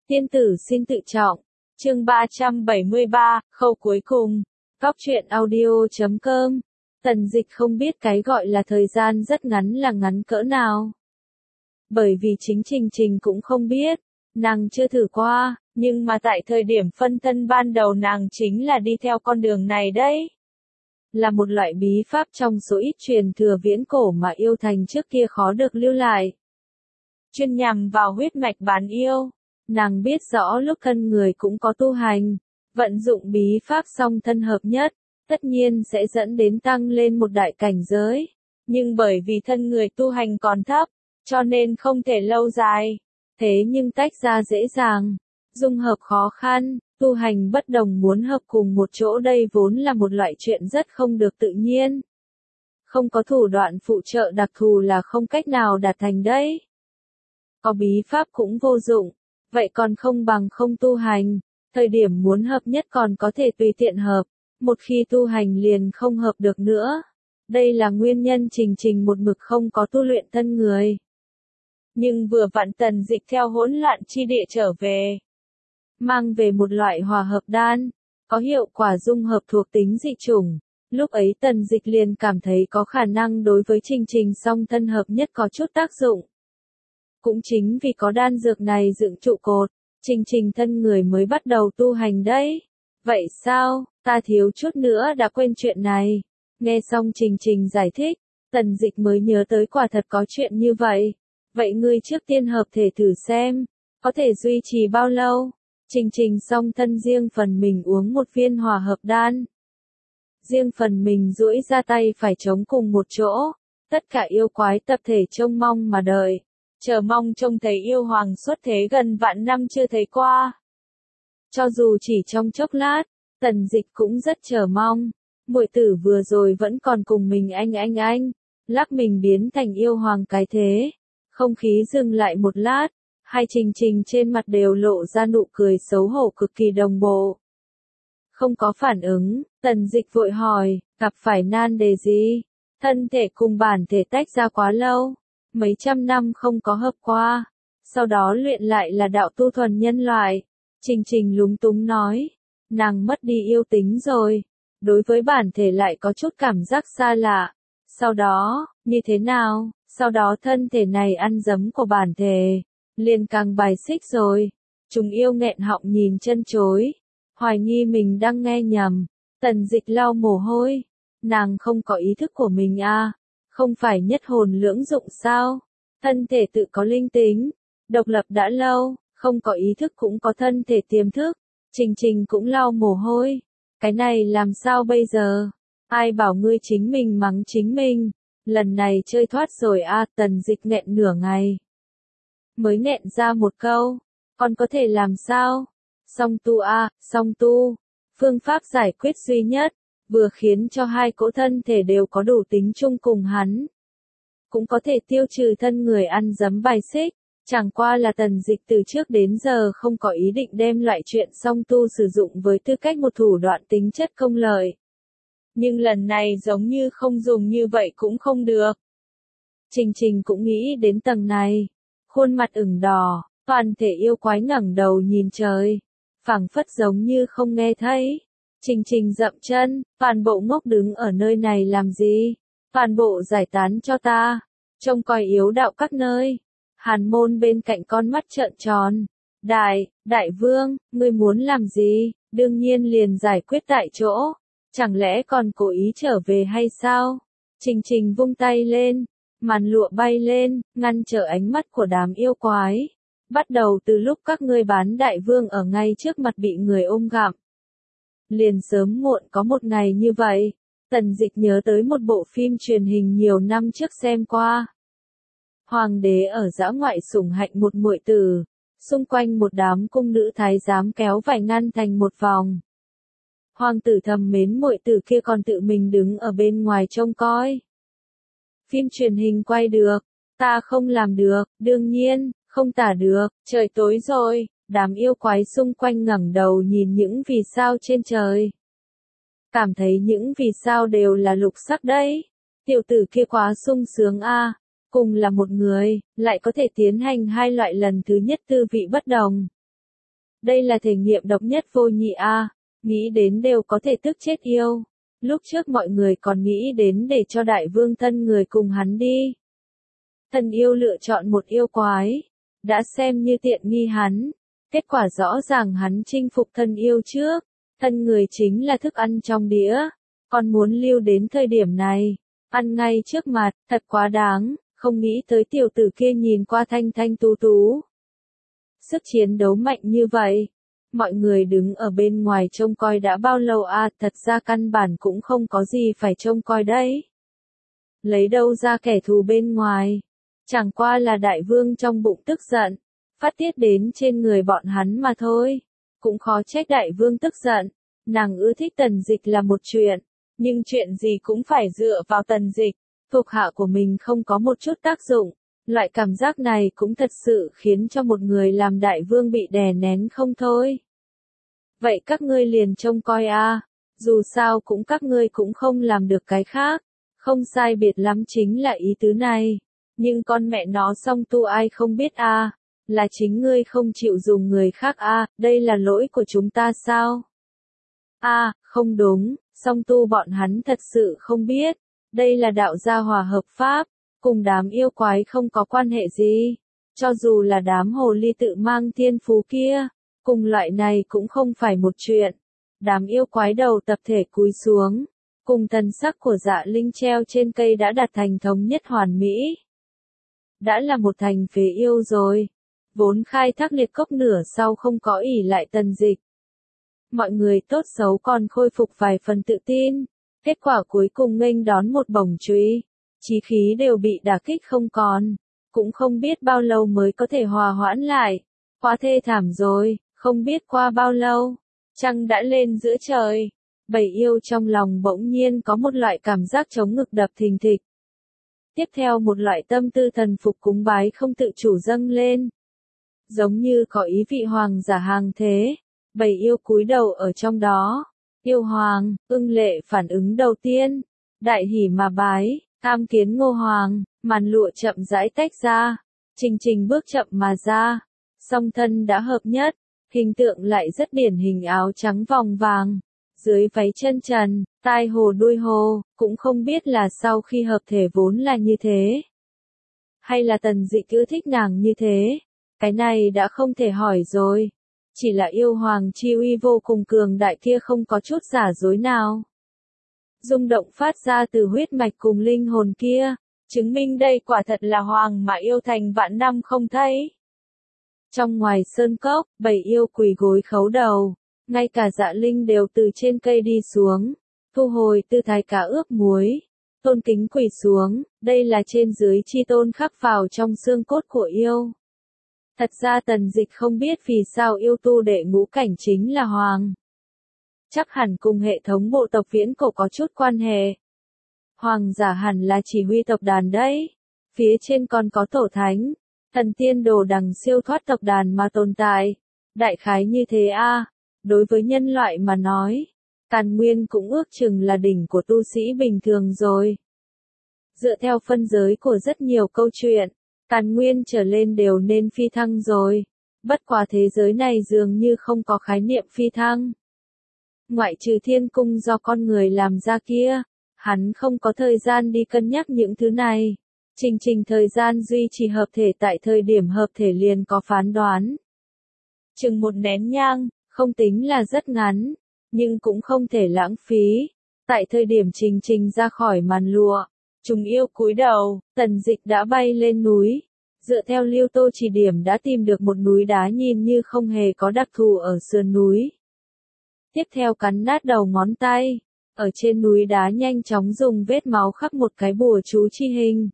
Tiên tử xin tự trọng. Chương 373, khâu cuối cùng. Góc truyện audio.com. Tần Dịch không biết cái gọi là thời gian rất ngắn là ngắn cỡ nào. Bởi vì chính Trình cũng không biết, nàng chưa thử qua, nhưng mà tại thời điểm phân thân ban đầu nàng chính là đi theo con đường này đấy. Là một loại bí pháp trong số ít truyền thừa viễn cổ mà yêu thành trước kia khó được lưu lại. Chuyên nhằm vào huyết mạch bán yêu. Nàng biết rõ lúc thân người cũng có tu hành, vận dụng bí pháp song thân hợp nhất, tất nhiên sẽ dẫn đến tăng lên một đại cảnh giới. Nhưng bởi vì thân người tu hành còn thấp, cho nên không thể lâu dài. Thế nhưng tách ra dễ dàng, dung hợp khó khăn, tu hành bất đồng muốn hợp cùng một chỗ đây vốn là một loại chuyện rất không được tự nhiên. Không có thủ đoạn phụ trợ đặc thù là không cách nào đạt thành đấy. Có bí pháp cũng vô dụng. Vậy còn không bằng không tu hành, thời điểm muốn hợp nhất còn có thể tùy tiện hợp, một khi tu hành liền không hợp được nữa. Đây là nguyên nhân Trình một mực không có tu luyện thân người. Nhưng vừa vặn Tần Dịch theo hỗn loạn chi địa trở về, mang về một loại hòa hợp đan, có hiệu quả dung hợp thuộc tính dị chủng. Lúc ấy Tần Dịch liền cảm thấy có khả năng đối với Trình song thân hợp nhất có chút tác dụng. Cũng chính vì có đan dược này dựng trụ cột, Trình thân người mới bắt đầu tu hành đấy. Vậy sao, ta thiếu chút nữa đã quên chuyện này. Nghe xong Trình giải thích, Tần Dịch mới nhớ tới quả thật có chuyện như vậy. Vậy ngươi trước tiên hợp thể thử xem, có thể duy trì bao lâu? Trình song thân riêng phần mình uống một viên hòa hợp đan. Riêng phần mình duỗi ra tay phải chống cùng một chỗ, tất cả yêu quái tập thể trông mong mà đợi. Chờ mong trông thấy yêu hoàng xuất thế gần vạn năm chưa thấy qua. Cho dù chỉ trong chốc lát, Tần Dịch cũng rất chờ mong. Muội tử vừa rồi vẫn còn cùng mình anh, lắc mình biến thành yêu hoàng cái thế. Không khí dừng lại một lát, hai Trình trên mặt đều lộ ra nụ cười xấu hổ cực kỳ đồng bộ. Không có phản ứng, Tần Dịch vội hỏi, gặp phải nan đề gì? Thân thể cùng bản thể tách ra quá lâu. Mấy trăm năm không có hợp qua, sau đó luyện lại là đạo tu thuần nhân loại. Trình lúng túng nói, nàng mất đi yêu tính rồi, đối với bản thể lại có chút cảm giác xa lạ. Sau đó, như thế nào? Sau đó thân thể này ăn dấm của bản thể, liền càng bài xích rồi. Chúng yêu nghẹn họng nhìn chân chối, hoài nghi mình đang nghe nhầm. Tần Dịch lau mồ hôi, nàng không có ý thức của mình à? Không phải nhất hồn lưỡng dụng sao? Thân thể tự có linh tính, độc lập đã lâu, không có ý thức cũng có thân thể tiềm thức. Trình cũng lau mồ hôi. Cái này làm sao bây giờ? Ai bảo ngươi chính mình mắng chính mình? Lần này chơi thoát rồi à? Tần Dịch nghẹn nửa ngày, mới nghẹn ra một câu. Còn có thể làm sao? Song tu à, song tu. Phương pháp giải quyết duy nhất, vừa khiến cho hai cỗ thân thể đều có đủ tính chung cùng hắn, cũng có thể tiêu trừ thân người ăn dấm bài xích. Chẳng qua là Tần Dịch từ trước đến giờ không có ý định đem loại chuyện song tu sử dụng với tư cách một thủ đoạn tính chất công lợi. Nhưng lần này giống như không dùng như vậy cũng không được. Trình cũng nghĩ đến tầng này, khuôn mặt ửng đỏ, toàn thể yêu quái ngẩng đầu nhìn trời, phảng phất giống như không nghe thấy. Trình dậm chân, toàn bộ ngốc đứng ở nơi này làm gì? Toàn bộ giải tán cho ta, trông coi yếu đạo các nơi. Hàn Môn bên cạnh con mắt trợn tròn. Đại vương, ngươi muốn làm gì? Đương nhiên liền giải quyết tại chỗ. Chẳng lẽ còn cố ý trở về hay sao? Trình vung tay lên, màn lụa bay lên, ngăn trở ánh mắt của đám yêu quái. Bắt đầu từ lúc các ngươi bán đại vương ở ngay trước mặt bị người ôm gặm, liền sớm muộn có một ngày như vậy. Tần Dịch nhớ tới một bộ phim truyền hình nhiều năm trước xem qua. Hoàng đế ở dã ngoại sủng hạnh một muội tử, xung quanh một đám cung nữ thái giám kéo vải ngăn thành một vòng. Hoàng tử thầm mến muội tử kia còn tự mình đứng ở bên ngoài trông coi. Phim truyền hình quay được, ta không làm được, đương nhiên, không tả được. Trời tối rồi, đám yêu quái xung quanh ngẩng đầu nhìn những vì sao trên trời. Cảm thấy những vì sao đều là lục sắc đấy. Tiểu tử kia quá sung sướng a, cùng là một người, lại có thể tiến hành hai loại lần thứ nhất tư vị bất đồng. Đây là thể nghiệm độc nhất vô nhị a, nghĩ đến đều có thể tức chết yêu. Lúc trước mọi người còn nghĩ đến để cho đại vương thân người cùng hắn đi. Thần yêu lựa chọn một yêu quái, đã xem như tiện nghi hắn. Kết quả rõ ràng hắn chinh phục thân yêu trước, thân người chính là thức ăn trong đĩa, còn muốn lưu đến thời điểm này, ăn ngay trước mặt, thật quá đáng, không nghĩ tới tiểu tử kia nhìn qua thanh thanh tú tú. Sức chiến đấu mạnh như vậy, mọi người đứng ở bên ngoài trông coi đã bao lâu à, thật ra căn bản cũng không có gì phải trông coi đấy. Lấy đâu ra kẻ thù bên ngoài, chẳng qua là đại vương trong bụng tức giận, phát tiết đến trên người bọn hắn mà thôi. Cũng khó trách đại vương tức giận, nàng ưa thích Tần Dịch là một chuyện, nhưng chuyện gì cũng phải dựa vào Tần Dịch, thuộc hạ của mình không có một chút tác dụng. Loại cảm giác này cũng thật sự khiến cho một người làm đại vương bị đè nén không thôi. Vậy các ngươi liền trông coi a, dù sao cũng các ngươi cũng không làm được cái khác, không sai biệt lắm chính là ý tứ này. Nhưng con mẹ nó song tu ai không biết a, là chính ngươi không chịu dùng người khác a, đây là lỗi của chúng ta sao? A, không đúng, song tu bọn hắn thật sự không biết, đây là đạo gia hòa hợp pháp, cùng đám yêu quái không có quan hệ gì. Cho dù là đám hồ ly tự mang thiên phú kia, cùng loại này cũng không phải một chuyện. Đám yêu quái đầu tập thể cúi xuống, cùng thần sắc của Dạ Linh treo trên cây đã đạt thành thống nhất hoàn mỹ. Đã là một thành phế yêu rồi, vốn khai thác liệt cốc nửa sau không có ỷ lại Tần Dịch. Mọi người tốt xấu còn khôi phục vài phần tự tin, kết quả cuối cùng nghênh đón một bổng truy, chí khí đều bị đả kích không còn, cũng không biết bao lâu mới có thể hòa hoãn lại. Quá thê thảm rồi, không biết qua bao lâu, trăng đã lên giữa trời, bầy yêu trong lòng bỗng nhiên có một loại cảm giác chống ngực đập thình thịch. Tiếp theo một loại tâm tư thần phục cúng bái không tự chủ dâng lên. Giống như có ý vị hoàng giả hàng thế, bầy yêu cúi đầu ở trong đó. Yêu hoàng, ưng lệ phản ứng đầu tiên, đại hỉ mà bái, tham kiến Ngô Hoàng, màn lụa chậm rãi tách ra, Trình Trình bước chậm mà ra, song thân đã hợp nhất, hình tượng lại rất điển hình áo trắng vòng vàng, dưới váy chân trần, tai hồ đuôi hồ, cũng không biết là sau khi hợp thể vốn là như thế. Hay là Tần Dịch cứ thích nàng như thế, cái này đã không thể hỏi rồi. Chỉ là yêu hoàng chi uy vô cùng cường đại kia không có chút giả dối nào. Rung động phát ra từ huyết mạch cùng linh hồn kia, chứng minh đây quả thật là hoàng mà yêu thành vạn năm không thấy. Trong ngoài sơn cốc, bầy yêu quỳ gối khấu đầu, ngay cả Dạ Linh đều từ trên cây đi xuống, thu hồi tư thái cá ướp muối, tôn kính quỳ xuống, đây là trên dưới chi tôn khắc vào trong xương cốt của yêu. Thật ra Tần Dịch không biết vì sao yêu tu đệ ngũ cảnh chính là hoàng. Chắc hẳn cùng hệ thống bộ tộc viễn cổ có chút quan hệ. Hoàng giả hẳn là chỉ huy tộc đàn đấy. Phía trên còn có tổ thánh, thần tiên đồ đằng siêu thoát tộc đàn mà tồn tại. Đại khái như thế a. Đối với nhân loại mà nói, Càn Nguyên cũng ước chừng là đỉnh của tu sĩ bình thường rồi. Dựa theo phân giới của rất nhiều câu chuyện, Càn Nguyên trở lên đều nên phi thăng rồi. Bất quá thế giới này dường như không có khái niệm phi thăng. Ngoại trừ thiên cung do con người làm ra kia, hắn không có thời gian đi cân nhắc những thứ này. Trình thời gian duy trì hợp thể tại thời điểm hợp thể liền có phán đoán. Chừng một nén nhang, không tính là rất ngắn, nhưng cũng không thể lãng phí. Tại thời điểm Trình ra khỏi màn lụa, chúng yêu cúi đầu, Tần Dịch đã bay lên núi. Dựa theo Liêu Tô chỉ điểm đã tìm được một núi đá nhìn như không hề có đặc thù ở sườn núi. Tiếp theo cắn nát đầu ngón tay, ở trên núi đá nhanh chóng dùng vết máu khắc một cái bùa chú chi hình.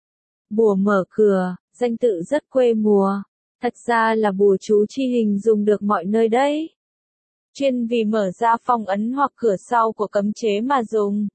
Bùa mở cửa, danh tự rất quê mùa, thật ra là bùa chú chi hình dùng được mọi nơi đấy. Chuyên vì mở ra phong ấn hoặc cửa sau của cấm chế mà dùng.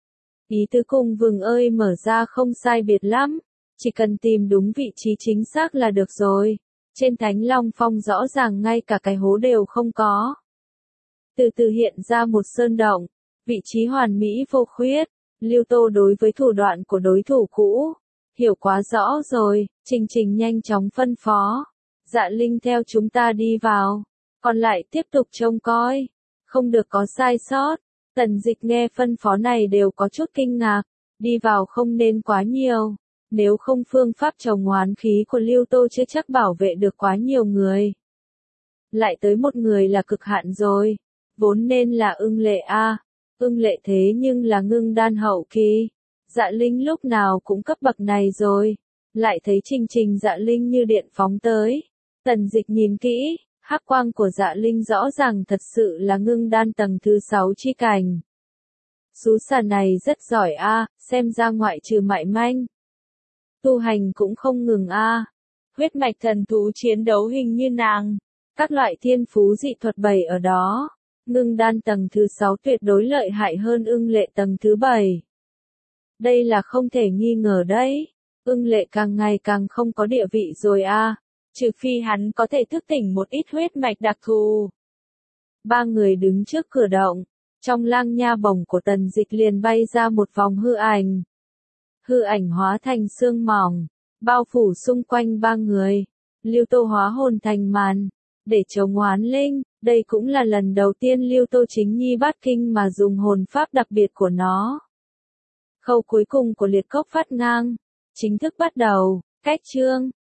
Ý tứ cùng vừng ơi mở ra không sai biệt lắm, chỉ cần tìm đúng vị trí chính xác là được rồi. Trên Thánh Long Phong rõ ràng ngay cả cái hố đều không có. Từ từ hiện ra một sơn động, vị trí hoàn mỹ vô khuyết. Liêu Tô đối với thủ đoạn của đối thủ cũ, hiểu quá rõ rồi, Trình nhanh chóng phân phó. Dạ Linh theo chúng ta đi vào. còn lại tiếp tục trông coi, không được có sai sót. Tần Dịch nghe phân phó này đều có chút kinh ngạc, đi vào không nên quá nhiều, nếu không phương pháp trồng oán khí của Lưu Tô chưa chắc bảo vệ được quá nhiều người. Lại tới một người là cực hạn rồi, vốn nên là Ưng Lệ a, Ưng Lệ thế nhưng là ngưng đan hậu kỳ, Dạ Linh lúc nào cũng cấp bậc này rồi, lại thấy Trình Dạ Linh như điện phóng tới. Tần Dịch nhìn kỹ, hắc quang của Dạ Linh rõ ràng thật sự là ngưng đan tầng thứ 6 chi cảnh. Sú xà này rất giỏi a, xem ra ngoại trừ mại manh, tu hành cũng không ngừng a. Huyết mạch thần thú chiến đấu hình như nàng, các loại thiên phú dị thuật bày ở đó. Ngưng đan tầng thứ 6 tuyệt đối lợi hại hơn Ưng Lệ tầng thứ 7. Đây là không thể nghi ngờ đấy. Ưng Lệ càng ngày càng không có địa vị rồi a, trừ phi hắn có thể thức tỉnh một ít huyết mạch đặc thù. Ba người đứng trước cửa động, trong lang nha bổng của Tần Dịch liền bay ra một vòng hư ảnh. Hư ảnh hóa thành sương mỏng, bao phủ xung quanh ba người. Lưu Tô hóa hồn thành màn, để chống oán linh. Đây cũng là lần đầu tiên Lưu Tô chính nhi bát kinh mà dùng hồn pháp đặc biệt của nó. Khâu cuối cùng của liệt cốc phát ngang, chính thức bắt đầu, cách chương.